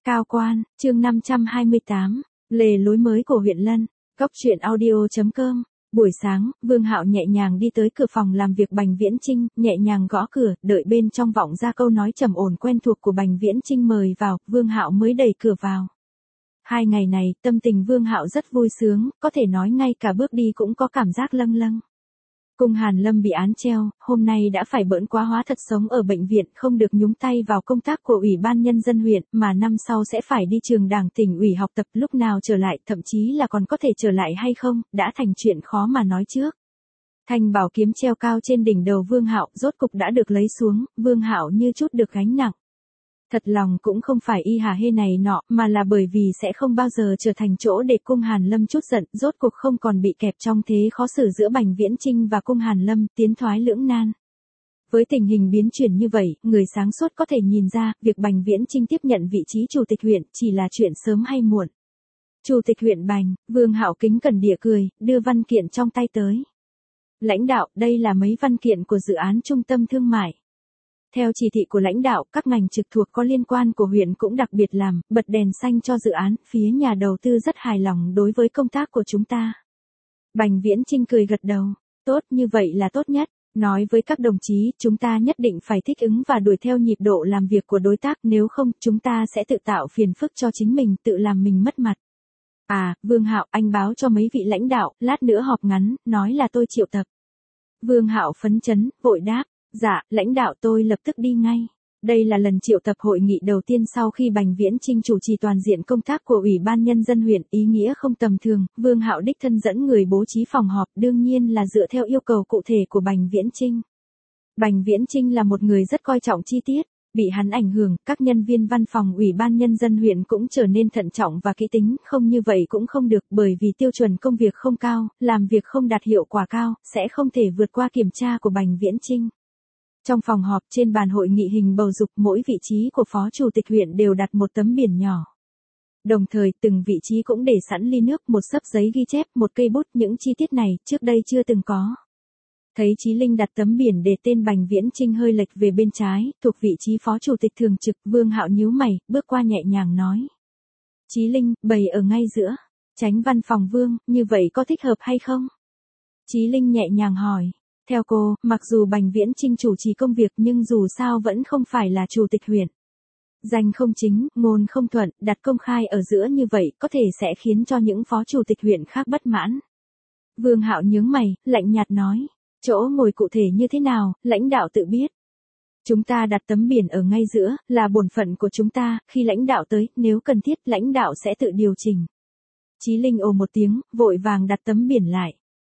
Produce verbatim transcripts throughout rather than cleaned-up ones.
Cao quan, chương năm trăm hai mươi tám, lề lối mới của huyện Lân, Cốc truyện audio chấm com. Buổi sáng, Vương Hạo nhẹ nhàng đi tới cửa phòng làm việc Bành Viễn Chinh, nhẹ nhàng gõ cửa, đợi bên trong vọng ra câu nói trầm ổn quen thuộc của Bành Viễn Chinh mời vào, Vương Hạo mới đẩy cửa vào. Hai ngày này, tâm tình Vương Hạo rất vui sướng, có thể nói ngay cả bước đi cũng có cảm giác lâng lâng. Cung Hàn Lâm bị án treo, hôm nay đã phải bỡn quá hóa thật sống ở bệnh viện, không được nhúng tay vào công tác của Ủy ban Nhân dân huyện, mà năm sau sẽ phải đi trường đảng tỉnh ủy học tập, lúc nào trở lại, thậm chí là còn có thể trở lại hay không, đã thành chuyện khó mà nói trước. Thanh bảo kiếm treo cao trên đỉnh đầu Vương Hạo, rốt cục đã được lấy xuống, Vương Hạo như chút được gánh nặng. Thật lòng cũng không phải y hà hê này nọ, mà là bởi vì sẽ không bao giờ trở thành chỗ để Cung Hàn Lâm chút giận, rốt cuộc không còn bị kẹp trong thế khó xử giữa Bành Viễn Chinh và Cung Hàn Lâm, tiến thoái lưỡng nan. Với tình hình biến chuyển như vậy, người sáng suốt có thể nhìn ra, việc Bành Viễn Chinh tiếp nhận vị trí chủ tịch huyện chỉ là chuyện sớm hay muộn. Chủ tịch huyện Bành, Vương Hạo kính cẩn địa cười, đưa văn kiện trong tay tới. Lãnh đạo, đây là mấy văn kiện của dự án trung tâm thương mại. Theo chỉ thị của lãnh đạo, các ngành trực thuộc có liên quan của huyện cũng đặc biệt làm, bật đèn xanh cho dự án, phía nhà đầu tư rất hài lòng đối với công tác của chúng ta. Bành Viễn Chinh cười gật đầu, tốt, như vậy là tốt nhất, nói với các đồng chí, chúng ta nhất định phải thích ứng và đuổi theo nhịp độ làm việc của đối tác, nếu không, chúng ta sẽ tự tạo phiền phức cho chính mình, tự làm mình mất mặt. À, Vương Hạo, anh báo cho mấy vị lãnh đạo, lát nữa họp ngắn, nói là tôi triệu tập. Vương Hạo phấn chấn, vội đáp. Dạ, lãnh đạo tôi lập tức đi ngay. Đây là lần triệu tập hội nghị đầu tiên sau khi Bành Viễn Chinh chủ trì toàn diện công tác của Ủy ban Nhân dân huyện, ý nghĩa không tầm thường, Vương Hạo đích thân dẫn người bố trí phòng họp, đương nhiên là dựa theo yêu cầu cụ thể của Bành Viễn Chinh. Bành Viễn Chinh là một người rất coi trọng chi tiết, bị hắn ảnh hưởng, các nhân viên văn phòng Ủy ban Nhân dân huyện cũng trở nên thận trọng và kỹ tính, không như vậy cũng không được, bởi vì tiêu chuẩn công việc không cao, làm việc không đạt hiệu quả cao, sẽ không thể vượt qua kiểm tra của Bành Viễn Chinh. Trong phòng họp trên bàn hội nghị hình bầu dục, mỗi vị trí của phó chủ tịch huyện đều đặt một tấm biển nhỏ. Đồng thời từng vị trí cũng để sẵn ly nước, một xấp giấy ghi chép, một cây bút, những chi tiết này trước đây chưa từng có. Thấy Chí Linh đặt tấm biển để tên Bành Viễn Chinh hơi lệch về bên trái, thuộc vị trí phó chủ tịch thường trực, Vương Hạo nhíu mày, bước qua nhẹ nhàng nói. Chí Linh, bày ở ngay giữa, tránh văn phòng Vương, như vậy có thích hợp hay không? Chí Linh nhẹ nhàng hỏi. Theo cô, mặc dù Bành Viễn Chinh chủ trì công việc nhưng dù sao vẫn không phải là chủ tịch huyện. Danh không chính, ngôn không thuận, đặt công khai ở giữa như vậy có thể sẽ khiến cho những phó chủ tịch huyện khác bất mãn. Vương Hạo nhướng mày, lạnh nhạt nói, chỗ ngồi cụ thể như thế nào, lãnh đạo tự biết. Chúng ta đặt tấm biển ở ngay giữa, là bổn phận của chúng ta, khi lãnh đạo tới, nếu cần thiết, lãnh đạo sẽ tự điều chỉnh. Chí Linh ồ một tiếng, vội vàng đặt tấm biển lại.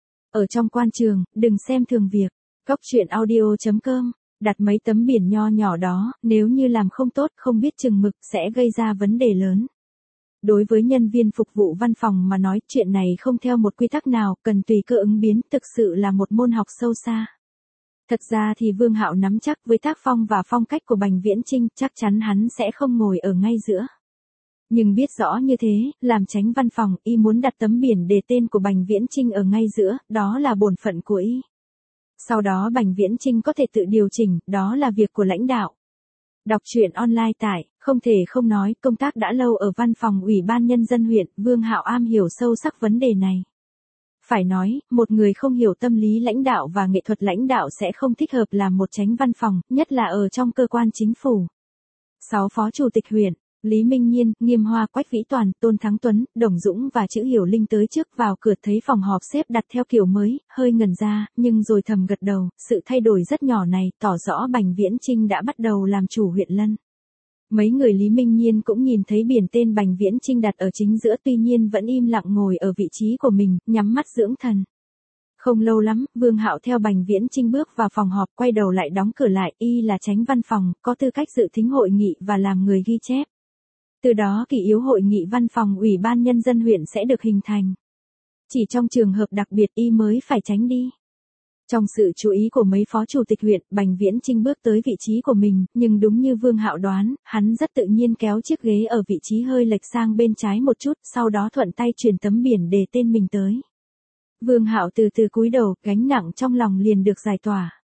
Ở trong quan trường, đừng xem thường việc. Cốc truyện audio chấm com, đặt mấy tấm biển nho nhỏ đó, nếu như làm không tốt, không biết chừng mực, sẽ gây ra vấn đề lớn. Đối với nhân viên phục vụ văn phòng mà nói, chuyện này không theo một quy tắc nào, cần tùy cơ ứng biến, thực sự là một môn học sâu xa. Thật ra thì Vương Hạo nắm chắc với tác phong và phong cách của Bành Viễn Chinh, chắc chắn hắn sẽ không ngồi ở ngay giữa. Nhưng biết rõ như thế, làm tránh văn phòng, y muốn đặt tấm biển đề tên của Bành Viễn Chinh ở ngay giữa, đó là bổn phận của y. Sau đó Bành Viễn Chinh có thể tự điều chỉnh, đó là việc của lãnh đạo. Đọc truyện online tại, không thể không nói, công tác đã lâu ở văn phòng Ủy ban Nhân dân huyện, Vương Hạo am hiểu sâu sắc vấn đề này. Phải nói, một người không hiểu tâm lý lãnh đạo và nghệ thuật lãnh đạo sẽ không thích hợp làm một chánh văn phòng, nhất là ở trong cơ quan chính phủ. sáu Phó chủ tịch huyện. Lý Minh Nhiên, Nghiêm Hoa, Quách Vĩ Toàn, Tôn Thắng Tuấn, Đồng Dũng và Chữ Hiểu Linh tới trước vào cửa thấy phòng họp xếp đặt theo kiểu mới, hơi ngẩn ra, nhưng rồi thầm gật đầu, sự thay đổi rất nhỏ này tỏ rõ Bành Viễn Chinh đã bắt đầu làm chủ huyện Lân. Mấy người Lý Minh Nhiên cũng nhìn thấy biển tên Bành Viễn Chinh đặt ở chính giữa, tuy nhiên vẫn im lặng ngồi ở vị trí của mình, nhắm mắt dưỡng thần. Không lâu lắm, Vương Hạo theo Bành Viễn Chinh bước vào phòng họp, quay đầu lại đóng cửa lại, y là chánh văn phòng, có tư cách dự thính hội nghị và làm người ghi chép. Từ đó kỷ yếu hội nghị văn phòng Ủy ban Nhân dân huyện sẽ được hình thành. Chỉ trong trường hợp đặc biệt y mới phải tránh đi. Trong sự chú ý của mấy phó chủ tịch huyện, Bành Viễn Chinh bước tới vị trí của mình, nhưng đúng như Vương Hạo đoán, hắn rất tự nhiên kéo chiếc ghế ở vị trí hơi lệch sang bên trái một chút, sau đó thuận tay truyền tấm biển đề tên mình tới. Vương Hạo từ từ cúi đầu, gánh nặng trong lòng liền được giải tỏa.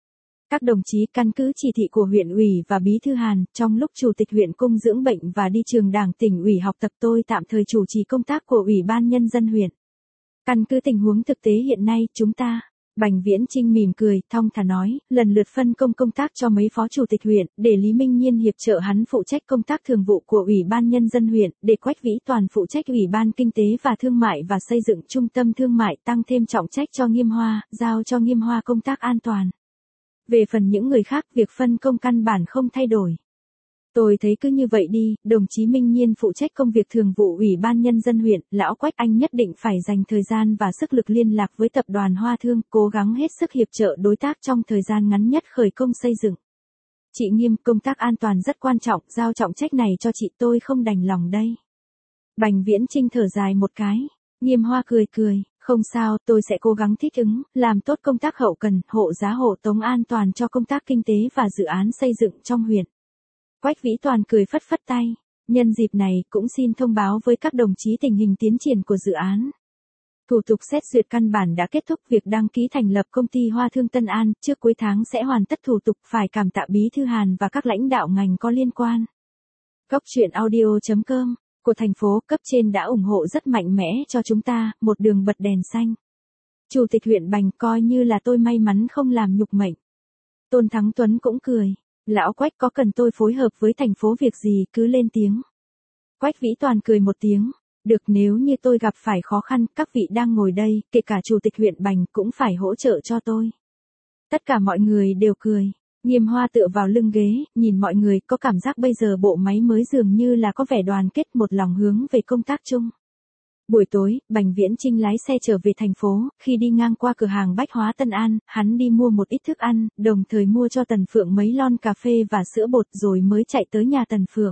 Các đồng chí, căn cứ chỉ thị của huyện ủy và bí thư Hàn, trong lúc chủ tịch huyện cung dưỡng bệnh và đi trường đảng tỉnh ủy học tập, tôi tạm thời chủ trì công tác của ủy ban nhân dân huyện. Căn cứ tình huống thực tế hiện nay, chúng ta, Bành Viễn Chinh mỉm cười, thong thả nói, lần lượt phân công công tác cho mấy phó chủ tịch huyện, để Lý Minh Nhiên hiệp trợ hắn phụ trách công tác thường vụ của ủy ban nhân dân huyện, để Quách Vĩ Toàn phụ trách ủy ban kinh tế và thương mại và xây dựng trung tâm thương mại, tăng thêm trọng trách cho Nghiêm Hoa, giao cho Nghiêm Hoa công tác an toàn. Về phần những người khác, việc phân công căn bản không thay đổi. Tôi thấy cứ như vậy đi, đồng chí Minh Nhiên phụ trách công việc thường vụ ủy ban nhân dân huyện, lão Quách anh nhất định phải dành thời gian và sức lực liên lạc với tập đoàn Hoa Thương, cố gắng hết sức hiệp trợ đối tác trong thời gian ngắn nhất khởi công xây dựng. Chị Nghiêm, công tác an toàn rất quan trọng, giao trọng trách này cho chị tôi không đành lòng đây. Bành Viễn Chinh thở dài một cái, Nghiêm Hoa cười cười, không sao, tôi sẽ cố gắng thích ứng, làm tốt công tác hậu cần, hộ giá hộ tống an toàn cho công tác kinh tế và dự án xây dựng trong huyện. Quách Vĩ Toàn cười phất phất tay, nhân dịp này cũng xin thông báo với các đồng chí tình hình tiến triển của dự án. Thủ tục xét duyệt căn bản đã kết thúc, việc đăng ký thành lập công ty Hoa Thương Tân An, trước cuối tháng sẽ hoàn tất thủ tục, phải cảm tạ bí thư Hàn và các lãnh đạo ngành có liên quan. Cốc truyện audio chấm com của thành phố cấp trên đã ủng hộ rất mạnh mẽ cho chúng ta, một đường bật đèn xanh. Chủ tịch huyện Bành, coi như là tôi may mắn không làm nhục mệnh. Tôn Thắng Tuấn cũng cười. Lão Quách, có cần tôi phối hợp với thành phố việc gì cứ lên tiếng. Quách Vĩ Toàn cười một tiếng, được, nếu như tôi gặp phải khó khăn, các vị đang ngồi đây, kể cả chủ tịch huyện Bành cũng phải hỗ trợ cho tôi. Tất cả mọi người đều cười, Nghiêm Hoa tựa vào lưng ghế, nhìn mọi người, có cảm giác bây giờ bộ máy mới dường như là có vẻ đoàn kết một lòng hướng về công tác chung. Buổi tối, Bành Viễn Chinh lái xe trở về thành phố, khi đi ngang qua cửa hàng bách hóa Tân An, hắn đi mua một ít thức ăn, đồng thời mua cho Tần Phượng mấy lon cà phê và sữa bột rồi mới chạy tới nhà Tần Phượng.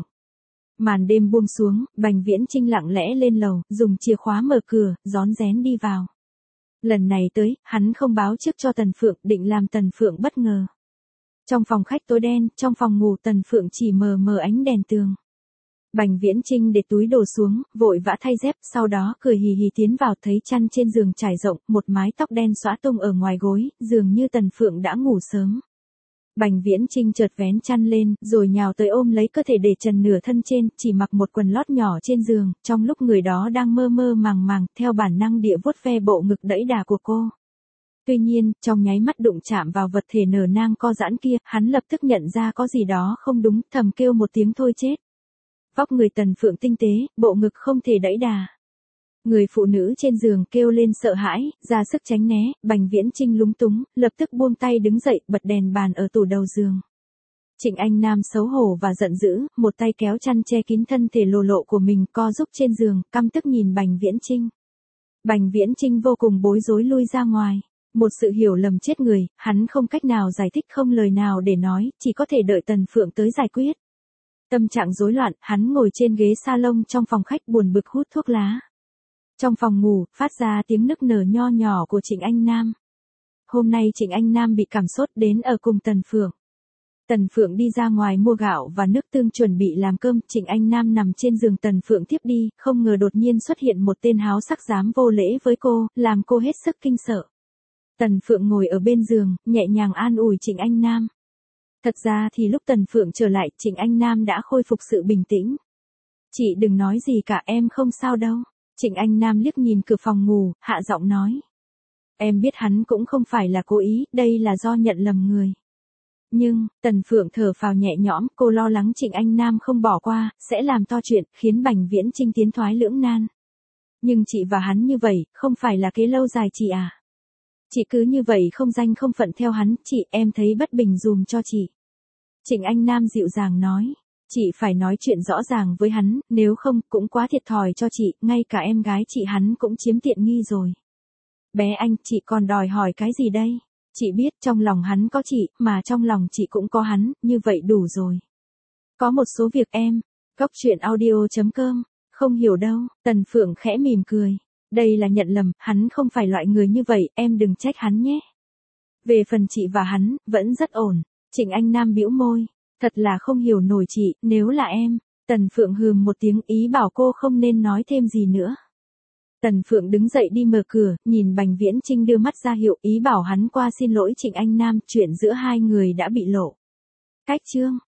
Màn đêm buông xuống, Bành Viễn Chinh lặng lẽ lên lầu, dùng chìa khóa mở cửa, rón rén đi vào. Lần này tới, hắn không báo trước cho Tần Phượng, định làm Tần Phượng bất ngờ. Trong phòng khách tối đen, trong phòng ngủ Tần Phượng chỉ mờ mờ ánh đèn tường. Bành Viễn Chinh để túi đồ xuống, vội vã thay dép, sau đó cười hì hì tiến vào, thấy chăn trên giường trải rộng, một mái tóc đen xõa tung ở ngoài gối, dường như Tần Phượng đã ngủ sớm. Bành Viễn Chinh chợt vén chăn lên, rồi nhào tới ôm lấy cơ thể để trần nửa thân trên, chỉ mặc một quần lót nhỏ trên giường, trong lúc người đó đang mơ mơ màng màng, theo bản năng địa vuốt ve bộ ngực đẫy đà của cô. Tuy nhiên, trong nháy mắt đụng chạm vào vật thể nở nang co giãn kia, hắn lập tức nhận ra có gì đó không đúng, thầm kêu một tiếng thôi chết. Vóc người Tần Phượng tinh tế, bộ ngực không thể đẫy đà. Người phụ nữ trên giường kêu lên sợ hãi, ra sức tránh né, Bành Viễn Chinh lúng túng, lập tức buông tay đứng dậy, bật đèn bàn ở tủ đầu giường. Trịnh Anh Nam xấu hổ và giận dữ, một tay kéo chăn che kín thân thể lồ lộ của mình, co giúp trên giường, căm tức nhìn Bành Viễn Chinh. Bành Viễn Chinh vô cùng bối rối lui ra ngoài. Một sự hiểu lầm chết người, hắn không cách nào giải thích, không lời nào để nói, chỉ có thể đợi Tần Phượng tới giải quyết. Tâm trạng rối loạn, hắn ngồi trên ghế salon trong phòng khách buồn bực hút thuốc lá. Trong phòng ngủ, phát ra tiếng nức nở nho nhỏ của Trịnh Anh Nam. Hôm nay Trịnh Anh Nam bị cảm sốt đến ở cùng Tần Phượng. Tần Phượng đi ra ngoài mua gạo và nước tương chuẩn bị làm cơm, Trịnh Anh Nam nằm trên giường Tần Phượng tiếp đi, không ngờ đột nhiên xuất hiện một tên háo sắc dám vô lễ với cô, làm cô hết sức kinh sợ. Tần Phượng ngồi ở bên giường, nhẹ nhàng an ủi Trịnh Anh Nam. Thật ra thì lúc Tần Phượng trở lại, Trịnh Anh Nam đã khôi phục sự bình tĩnh. Chị đừng nói gì cả, em không sao đâu. Trịnh Anh Nam liếc nhìn cửa phòng ngủ, hạ giọng nói. Em biết hắn cũng không phải là cố ý, đây là do nhận lầm người. Nhưng, Tần Phượng thở phào nhẹ nhõm, cô lo lắng Trịnh Anh Nam không bỏ qua, sẽ làm to chuyện, khiến Bành Viễn Chinh tiến thoái lưỡng nan. Nhưng chị và hắn như vậy, không phải là kế lâu dài chị à? Chị cứ như vậy không danh không phận theo hắn, chị, em thấy bất bình dùm cho chị. Trịnh Anh Nam dịu dàng nói, chị phải nói chuyện rõ ràng với hắn, nếu không, cũng quá thiệt thòi cho chị, ngay cả em gái chị hắn cũng chiếm tiện nghi rồi. Bé anh, chị còn đòi hỏi cái gì đây? Chị biết trong lòng hắn có chị, mà trong lòng chị cũng có hắn, như vậy đủ rồi. Có một số việc em, cốc truyện audio chấm com, không hiểu đâu, Tần Phượng khẽ mỉm cười. Đây là nhận lầm, hắn không phải loại người như vậy, em đừng trách hắn nhé. Về phần chị và hắn, vẫn rất ổn. Trịnh Anh Nam bĩu môi, thật là không hiểu nổi chị, nếu là em. Tần Phượng hừm một tiếng, ý bảo cô không nên nói thêm gì nữa. Tần Phượng đứng dậy đi mở cửa, nhìn Bành Viễn Trinh đưa mắt ra hiệu ý bảo hắn qua xin lỗi Trịnh Anh Nam, chuyện giữa hai người đã bị lộ. Cách chương